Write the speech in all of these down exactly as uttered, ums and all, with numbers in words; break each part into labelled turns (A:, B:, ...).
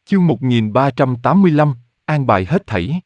A: Chương một nghìn ba trăm tám mươi lăm, an bài hết thảy.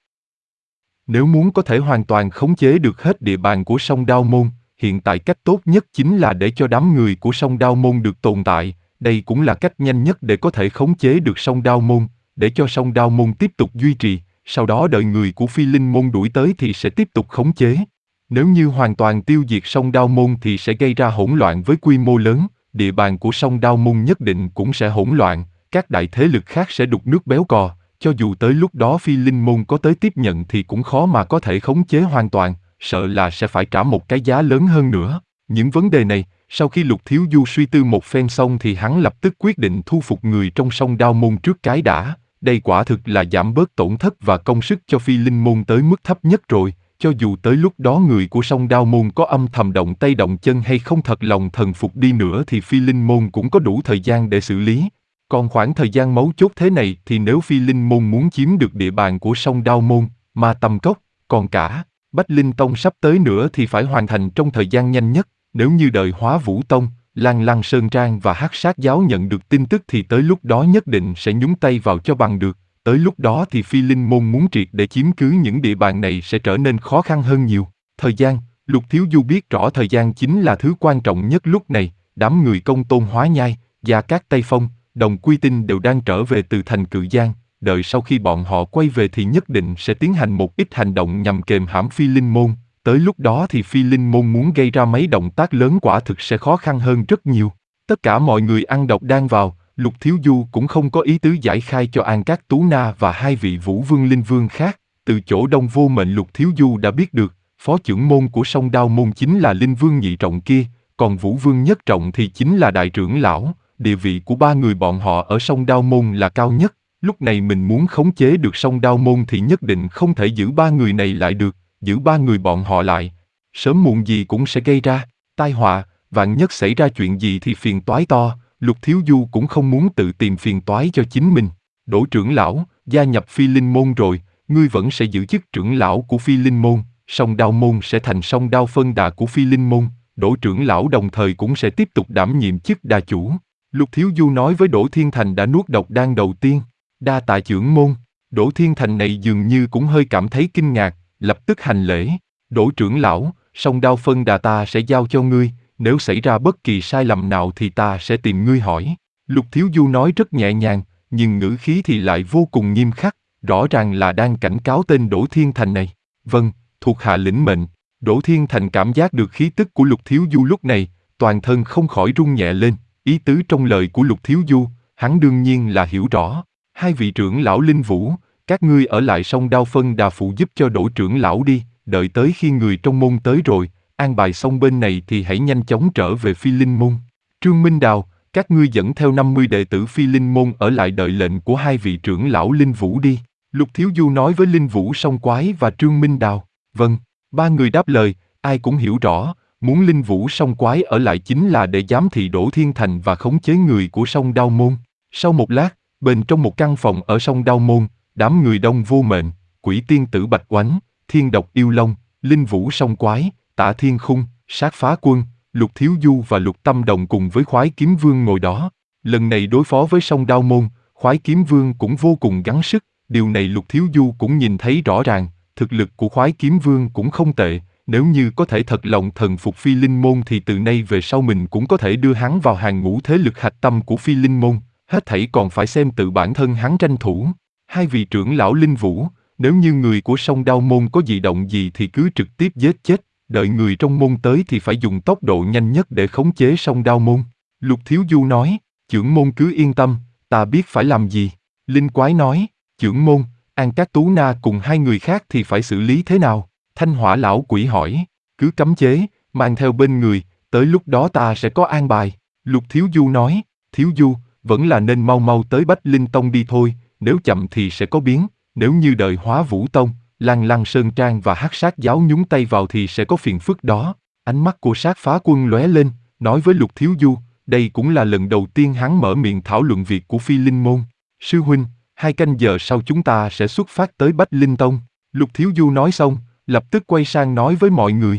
A: Nếu muốn có thể hoàn toàn khống chế được hết địa bàn của Song Đao Môn, hiện tại cách tốt nhất chính là để cho đám người của Song Đao Môn được tồn tại, đây cũng là cách nhanh nhất để có thể khống chế được Song Đao Môn, để cho Song Đao Môn tiếp tục duy trì, sau đó đợi người của Phi Linh Môn đuổi tới thì sẽ tiếp tục khống chế. Nếu như hoàn toàn tiêu diệt Song Đao Môn thì sẽ gây ra hỗn loạn với quy mô lớn, địa bàn của Song Đao Môn nhất định cũng sẽ hỗn loạn, các đại thế lực khác sẽ đục nước béo cò, cho dù tới lúc đó Phi Linh Môn có tới tiếp nhận thì cũng khó mà có thể khống chế hoàn toàn, sợ là sẽ phải trả một cái giá lớn hơn nữa. Những vấn đề này, sau khi Lục Thiếu Du suy tư một phen xong thì hắn lập tức quyết định thu phục người trong Song Đao Môn trước cái đã, đây quả thực là giảm bớt tổn thất và công sức cho Phi Linh Môn tới mức thấp nhất rồi. Cho dù tới lúc đó người của Song Đao Môn có âm thầm động tay động chân hay không thật lòng thần phục đi nữa thì Phi Linh Môn cũng có đủ thời gian để xử lý. Còn khoảng thời gian mấu chốt thế này thì nếu Phi Linh Môn muốn chiếm được địa bàn của Song Đao Môn, Ma Tâm Cốc, còn cả Bách Linh Tông sắp tới nữa thì phải hoàn thành trong thời gian nhanh nhất. Nếu như đợi Hóa Vũ Tông, Lan Lăng Sơn Trang và Hắc Sát Giáo nhận được tin tức thì tới lúc đó nhất định sẽ nhúng tay vào cho bằng được. Tới lúc đó thì Phi Linh Môn muốn triệt để chiếm cứ những địa bàn này sẽ trở nên khó khăn hơn nhiều. Thời gian, Lục Thiếu Du biết rõ thời gian chính là thứ quan trọng nhất lúc này. Đám người Công Tôn Hóa Nhai, Gia Cát Tây Phong, Đồng Quy Tinh đều đang trở về từ thành Cự Giang. Đợi sau khi bọn họ quay về thì nhất định sẽ tiến hành một ít hành động nhằm kềm hãm Phi Linh Môn. Tới lúc đó thì Phi Linh Môn muốn gây ra mấy động tác lớn quả thực sẽ khó khăn hơn rất nhiều. Tất cả mọi người ăn độc đang vào, Lục Thiếu Du cũng không có ý tứ giải khai cho An Cát Tú Na và hai vị Vũ Vương Linh Vương khác. Từ chỗ Đông Vô Mệnh Lục Thiếu Du đã biết được, phó trưởng môn của Song Đao Môn chính là Linh Vương nhị trọng kia, còn Vũ Vương nhất trọng thì chính là đại trưởng lão. Địa vị của ba người bọn họ ở Song Đao Môn là cao nhất. Lúc này mình muốn khống chế được Song Đao Môn thì nhất định không thể giữ ba người này lại được. Giữ ba người bọn họ lại, sớm muộn gì cũng sẽ gây ra tai họa, vạn nhất xảy ra chuyện gì thì phiền toái to. Lục Thiếu Du cũng không muốn tự tìm phiền toái cho chính mình. Đỗ trưởng lão, gia nhập Phi Linh Môn rồi, ngươi vẫn sẽ giữ chức trưởng lão của Phi Linh Môn, Song Đao Môn sẽ thành Song Đao phân đà của Phi Linh Môn, Đỗ trưởng lão đồng thời cũng sẽ tiếp tục đảm nhiệm chức đà chủ. Lục Thiếu Du nói với Đỗ Thiên Thành đã nuốt độc đan đầu tiên. Đa tạ trưởng môn. Đỗ Thiên Thành này dường như cũng hơi cảm thấy kinh ngạc, lập tức hành lễ. Đỗ trưởng lão, Song Đao phân đà ta sẽ giao cho ngươi, nếu xảy ra bất kỳ sai lầm nào thì ta sẽ tìm ngươi hỏi. Lục Thiếu Du nói rất nhẹ nhàng, nhưng ngữ khí thì lại vô cùng nghiêm khắc, rõ ràng là đang cảnh cáo tên Đỗ Thiên Thành này. Vâng, thuộc hạ lĩnh mệnh. Đỗ Thiên Thành cảm giác được khí tức của Lục Thiếu Du lúc này, toàn thân không khỏi rung nhẹ lên, ý tứ trong lời của Lục Thiếu Du, hắn đương nhiên là hiểu rõ. Hai vị trưởng lão Linh Vũ, các ngươi ở lại Song Đao phân đà phụ giúp cho Đỗ trưởng lão đi, đợi tới khi người trong môn tới rồi, an bài xong bên này thì hãy nhanh chóng trở về Phi Linh Môn. Trương Minh Đào, các ngươi dẫn theo năm mươi đệ tử Phi Linh Môn ở lại đợi lệnh của hai vị trưởng lão Linh Vũ đi. Lục Thiếu Du nói với Linh Vũ Song Quái và Trương Minh Đào. Vâng, ba người đáp lời, ai cũng hiểu rõ, muốn Linh Vũ Song Quái ở lại chính là để giám thị Đỗ Thiên Thành và khống chế người của Song Đao Môn. Sau một lát, bên trong một căn phòng ở Song Đao Môn, đám người Đông Vô Mệnh, Quỷ Tiên Tử Bạch Oánh, Thiên Độc Yêu Long, Linh Vũ Song Quái, Tạ Thiên Khung, Sát Phá Quân, Lục Thiếu Du và Lục Tâm Đồng cùng với Khoái Kiếm Vương ngồi đó. Lần này đối phó với Song Đao Môn, Khoái Kiếm Vương cũng vô cùng gắng sức, điều này Lục Thiếu Du cũng nhìn thấy rõ ràng, thực lực của Khoái Kiếm Vương cũng không tệ, nếu như có thể thật lòng thần phục Phi Linh Môn thì từ nay về sau mình cũng có thể đưa hắn vào hàng ngũ thế lực hạch tâm của Phi Linh Môn, hết thảy còn phải xem tự bản thân hắn tranh thủ. Hai vị trưởng lão Linh Vũ, nếu như người của Song Đao Môn có dị động gì thì cứ trực tiếp giết chết, đợi người trong môn tới thì phải dùng tốc độ nhanh nhất để khống chế Song Đao Môn. Lục Thiếu Du nói, trưởng môn cứ yên tâm, ta biết phải làm gì. Linh Quái nói, trưởng môn, An Cát Tú Na cùng hai người khác thì phải xử lý thế nào? Thanh Hỏa Lão Quỷ hỏi, cứ cấm chế, mang theo bên người, tới lúc đó ta sẽ có an bài. Lục Thiếu Du nói, Thiếu Du, vẫn là nên mau mau tới Bách Linh Tông đi thôi, nếu chậm thì sẽ có biến, nếu như đợi Hóa Vũ Tông, Lan Lăng Sơn Trang và Hắc Sát Giáo nhúng tay vào thì sẽ có phiền phức đó. Ánh mắt của Sát Phá Quân lóe lên, nói với Lục Thiếu Du, đây cũng là lần đầu tiên hắn mở miệng thảo luận việc của Phi Linh Môn. Sư huynh, hai canh giờ sau chúng ta sẽ xuất phát tới Bách Linh Tông. Lục Thiếu Du nói xong, lập tức quay sang nói với mọi người.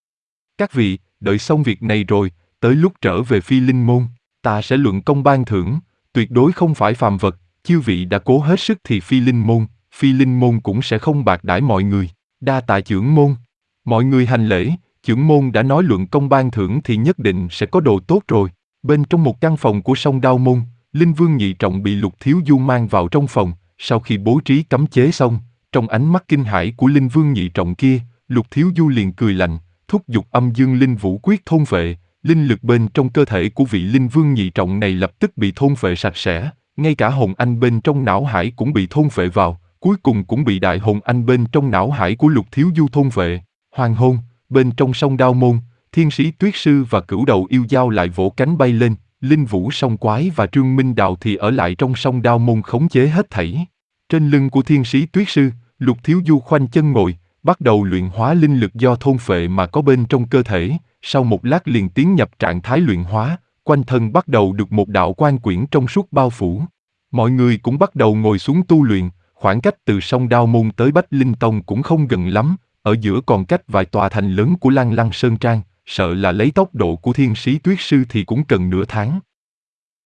A: Các vị, đợi xong việc này rồi, tới lúc trở về Phi Linh Môn, ta sẽ luận công ban thưởng, tuyệt đối không phải phàm vật, chư vị đã cố hết sức thì phi linh môn, phi linh môn cũng sẽ không bạc đãi mọi người. Đa tạ chưởng môn. Mọi người hành lễ, chưởng môn đã nói luận công ban thưởng thì nhất định sẽ có đồ tốt rồi. Bên trong một căn phòng của Song Đao môn, Linh Vương Nhị Trọng bị Lục Thiếu Du mang vào trong phòng, sau khi bố trí cấm chế xong, trong ánh mắt kinh hãi của Linh Vương Nhị Trọng kia, Lục Thiếu Du liền cười lạnh, thúc giục âm dương linh vũ quyết thôn phệ, linh lực bên trong cơ thể của vị Linh Vương Nhị Trọng này lập tức bị thôn phệ sạch sẽ, ngay cả hồn anh bên trong não hải cũng bị thôn phệ vào, cuối cùng cũng bị đại hồn anh bên trong não hải của Lục Thiếu Du thôn phệ. Hoàng hôn, bên trong Song Đao môn, Thiên Sĩ Tuyết Sư và Cửu Đầu Yêu Dao lại vỗ cánh bay lên, Linh Vũ Song Quái và Trương Minh Đạo thì ở lại trong Song Đao môn khống chế hết thảy. Trên lưng của Thiên Sĩ Tuyết Sư, Lục Thiếu Du khoanh chân ngồi, bắt đầu luyện hóa linh lực do thôn phệ mà có bên trong cơ thể, sau một lát liền tiến nhập trạng thái luyện hóa, quanh thân bắt đầu được một đạo quan quyển trong suốt bao phủ. Mọi người cũng bắt đầu ngồi xuống tu luyện, khoảng cách từ Song Đao môn tới Bách Linh Tông cũng không gần lắm, ở giữa còn cách vài tòa thành lớn của Lăng Lăng Sơn Trang, sợ là lấy tốc độ của Thiên Sĩ Tuyết Sư thì cũng cần nửa tháng.